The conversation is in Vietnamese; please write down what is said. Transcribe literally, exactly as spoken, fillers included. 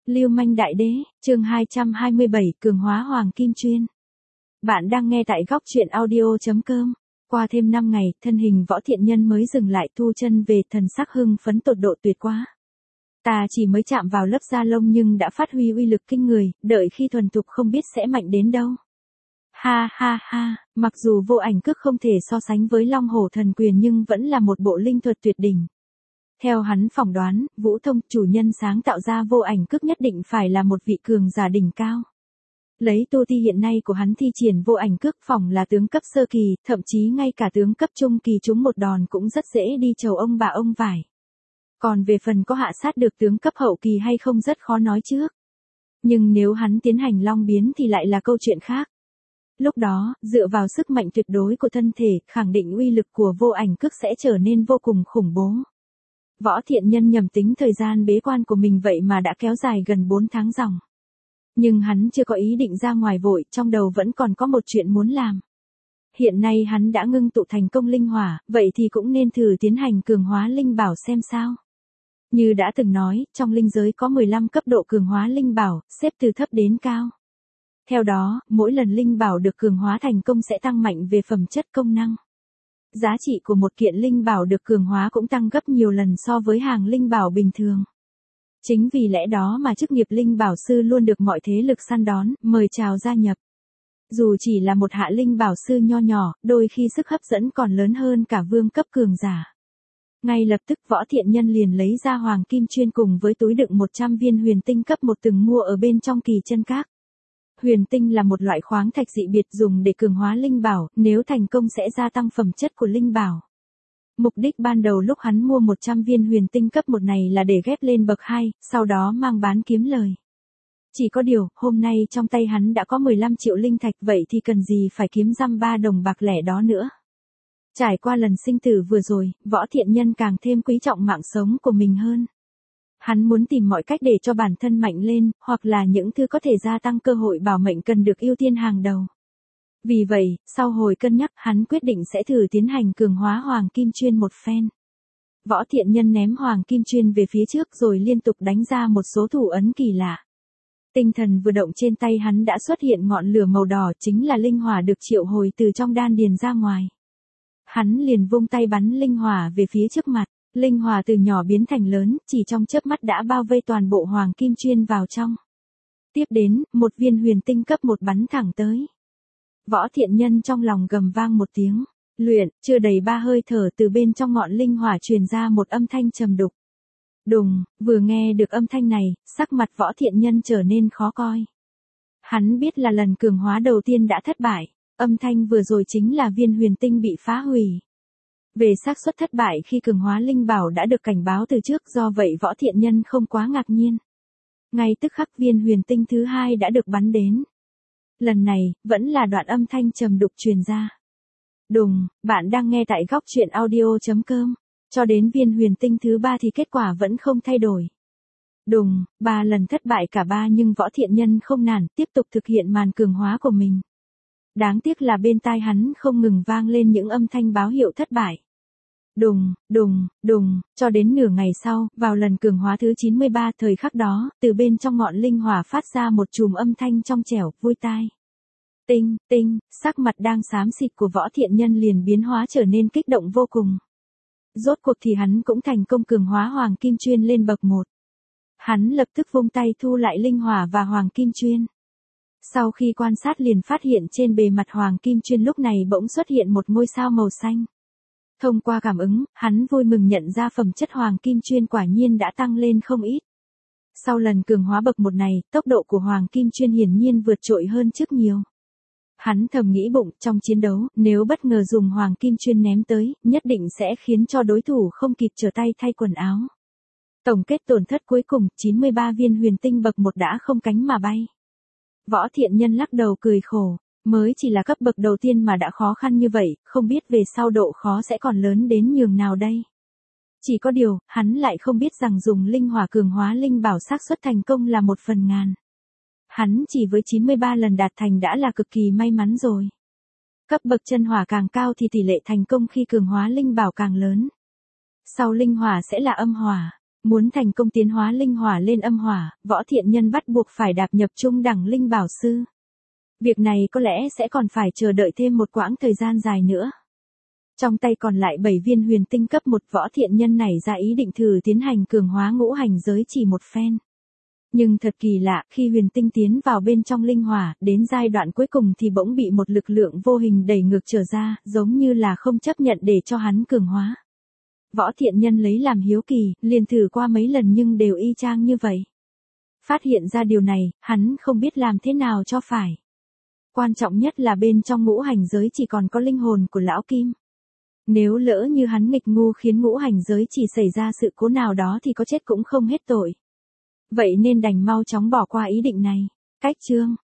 Lưu manh đại đế, chương hai trăm hai mươi bảy, cường hóa hoàng kim chuyên. Bạn đang nghe tại góc truyện audio chấm com. Qua thêm năm ngày, thân hình Võ Thiện Nhân mới dừng lại thu chân về, thần sắc hưng phấn tột độ tuyệt quá. Ta chỉ mới chạm vào lớp da lông nhưng đã phát huy uy lực kinh người, đợi khi thuần thục không biết sẽ mạnh đến đâu. Ha ha ha, mặc dù vô ảnh cước không thể so sánh với Long Hổ Thần Quyền nhưng vẫn là một bộ linh thuật tuyệt đỉnh. Theo hắn phỏng đoán, Vũ Thông, chủ nhân sáng tạo ra vô ảnh cước nhất định phải là một vị cường giả đỉnh cao. Lấy tu vi hiện nay của hắn thi triển vô ảnh cước phỏng là tướng cấp sơ kỳ, thậm chí ngay cả tướng cấp trung kỳ trúng một đòn cũng rất dễ đi chầu ông bà ông vải. Còn về phần có hạ sát được tướng cấp hậu kỳ hay không rất khó nói trước. Nhưng nếu hắn tiến hành long biến thì lại là câu chuyện khác. Lúc đó, dựa vào sức mạnh tuyệt đối của thân thể, khẳng định uy lực của vô ảnh cước sẽ trở nên vô cùng khủng bố. Võ Thiện Nhân nhầm tính thời gian bế quan của mình vậy mà đã kéo dài gần bốn tháng ròng. Nhưng hắn chưa có ý định ra ngoài vội, trong đầu vẫn còn có một chuyện muốn làm. Hiện nay hắn đã ngưng tụ thành công linh hỏa, vậy thì cũng nên thử tiến hành cường hóa linh bảo xem sao. Như đã từng nói, trong linh giới có mười lăm cấp độ cường hóa linh bảo, xếp từ thấp đến cao. Theo đó, mỗi lần linh bảo được cường hóa thành công sẽ tăng mạnh về phẩm chất công năng. Giá trị của một kiện linh bảo được cường hóa cũng tăng gấp nhiều lần so với hàng linh bảo bình thường. Chính vì lẽ đó mà chức nghiệp linh bảo sư luôn được mọi thế lực săn đón, mời chào gia nhập. Dù chỉ là một hạ linh bảo sư nho nhỏ, đôi khi sức hấp dẫn còn lớn hơn cả vương cấp cường giả. Ngay lập tức Võ Thiện Nhân liền lấy ra hoàng kim chuyên cùng với túi đựng một trăm viên huyền tinh cấp một từng mua ở bên trong Kỳ Chân Các. Huyền tinh là một loại khoáng thạch dị biệt dùng để cường hóa linh bảo, nếu thành công sẽ gia tăng phẩm chất của linh bảo. Mục đích ban đầu lúc hắn mua một trăm viên huyền tinh cấp một này là để ghép lên bậc hai, sau đó mang bán kiếm lời. Chỉ có điều, hôm nay trong tay hắn đã có mười lăm triệu linh thạch, vậy thì cần gì phải kiếm dăm ba đồng bạc lẻ đó nữa. Trải qua lần sinh tử vừa rồi, Võ Thiện Nhân càng thêm quý trọng mạng sống của mình hơn. Hắn muốn tìm mọi cách để cho bản thân mạnh lên, hoặc là những thứ có thể gia tăng cơ hội bảo mệnh cần được ưu tiên hàng đầu. Vì vậy, sau hồi cân nhắc, hắn quyết định sẽ thử tiến hành cường hóa hoàng kim chuyên một phen. Võ Thiện Nhân ném hoàng kim chuyên về phía trước rồi liên tục đánh ra một số thủ ấn kỳ lạ. Tinh thần vừa động trên tay hắn đã xuất hiện ngọn lửa màu đỏ, chính là linh hỏa được triệu hồi từ trong đan điền ra ngoài. Hắn liền vung tay bắn linh hỏa về phía trước mặt. Linh hỏa từ nhỏ biến thành lớn, chỉ trong chớp mắt đã bao vây toàn bộ hoàng kim chuyên vào trong. Tiếp đến, một viên huyền tinh cấp một bắn thẳng tới. Võ Thiện Nhân trong lòng gầm vang một tiếng, luyện, chưa đầy ba hơi thở từ bên trong ngọn linh hỏa truyền ra một âm thanh trầm đục. Đùng, vừa nghe được âm thanh này, sắc mặt Võ Thiện Nhân trở nên khó coi. Hắn biết là lần cường hóa đầu tiên đã thất bại, âm thanh vừa rồi chính là viên huyền tinh bị phá hủy. Về xác suất thất bại khi cường hóa linh bảo đã được cảnh báo từ trước, do vậy Võ Thiện Nhân không quá ngạc nhiên. Ngay tức khắc viên huyền tinh thứ hai đã được bắn đến. Lần này, vẫn là đoạn âm thanh trầm đục truyền ra. Đùng, bạn đang nghe tại góc truyện audio chấm com. Cho đến viên huyền tinh thứ ba thì kết quả vẫn không thay đổi. Đùng, ba lần thất bại cả ba nhưng Võ Thiện Nhân không nản, tiếp tục thực hiện màn cường hóa của mình. Đáng tiếc là bên tai hắn không ngừng vang lên những âm thanh báo hiệu thất bại. Đùng, đùng, đùng, cho đến nửa ngày sau, vào lần cường hóa thứ chín mươi ba, thời khắc đó, từ bên trong ngọn linh hỏa phát ra một chùm âm thanh trong trẻo, vui tai. Tinh, tinh, sắc mặt đang xám xịt của Võ Thiện Nhân liền biến hóa trở nên kích động vô cùng. Rốt cuộc thì hắn cũng thành công cường hóa hoàng kim chuyên lên bậc một. Hắn lập tức vung tay thu lại linh hỏa và hoàng kim chuyên. Sau khi quan sát liền phát hiện trên bề mặt hoàng kim chuyên lúc này bỗng xuất hiện một ngôi sao màu xanh. Thông qua cảm ứng, hắn vui mừng nhận ra phẩm chất hoàng kim chuyên quả nhiên đã tăng lên không ít. Sau lần cường hóa bậc một này, tốc độ của hoàng kim chuyên hiển nhiên vượt trội hơn trước nhiều. Hắn thầm nghĩ bụng, trong chiến đấu, nếu bất ngờ dùng hoàng kim chuyên ném tới, nhất định sẽ khiến cho đối thủ không kịp trở tay thay quần áo. Tổng kết tổn thất cuối cùng, chín mươi ba viên huyền tinh bậc một đã không cánh mà bay. Võ Thiện Nhân lắc đầu cười khổ. Mới chỉ là cấp bậc đầu tiên mà đã khó khăn như vậy, không biết về sau độ khó sẽ còn lớn đến nhường nào đây. Chỉ có điều, hắn lại không biết rằng dùng linh hỏa cường hóa linh bảo xác suất thành công là một phần ngàn. Hắn chỉ với chín mươi ba lần đạt thành đã là cực kỳ may mắn rồi. Cấp bậc chân hỏa càng cao thì tỷ lệ thành công khi cường hóa linh bảo càng lớn. Sau linh hỏa sẽ là âm hỏa. Muốn thành công tiến hóa linh hỏa lên âm hỏa, Võ Thiện Nhân bắt buộc phải đạp nhập trung đẳng linh bảo sư. Việc này có lẽ sẽ còn phải chờ đợi thêm một quãng thời gian dài nữa. Trong tay còn lại bảy viên huyền tinh cấp một, Võ Thiện Nhân nảy ra ý định thử tiến hành cường hóa ngũ hành giới chỉ một phen. Nhưng thật kỳ lạ, khi huyền tinh tiến vào bên trong linh hỏa, đến giai đoạn cuối cùng thì bỗng bị một lực lượng vô hình đẩy ngược trở ra, giống như là không chấp nhận để cho hắn cường hóa. Võ Thiện Nhân lấy làm hiếu kỳ, liền thử qua mấy lần nhưng đều y chang như vậy. Phát hiện ra điều này, hắn không biết làm thế nào cho phải. Quan trọng nhất là bên trong ngũ hành giới chỉ còn có linh hồn của lão Kim. Nếu lỡ như hắn nghịch ngu khiến ngũ hành giới chỉ xảy ra sự cố nào đó thì có chết cũng không hết tội. Vậy nên đành mau chóng bỏ qua ý định này. Cách chương